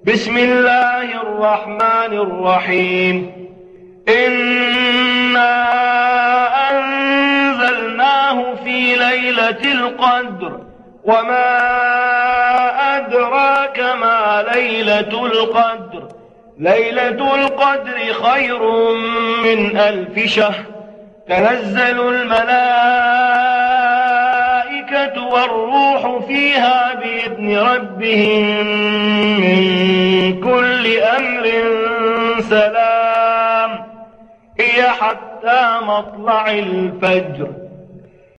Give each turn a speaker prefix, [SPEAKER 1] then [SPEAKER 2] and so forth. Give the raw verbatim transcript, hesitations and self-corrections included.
[SPEAKER 1] بسم الله الرحمن الرحيم. إنا أنزلناه في ليلة القدر وما أدراك ما ليلة القدر ليلة القدر خير من ألف شهر. تنزل الملائكة والروح فيها بإذن ربهم من كل أمر سلام هي حتى مطلع الفجر.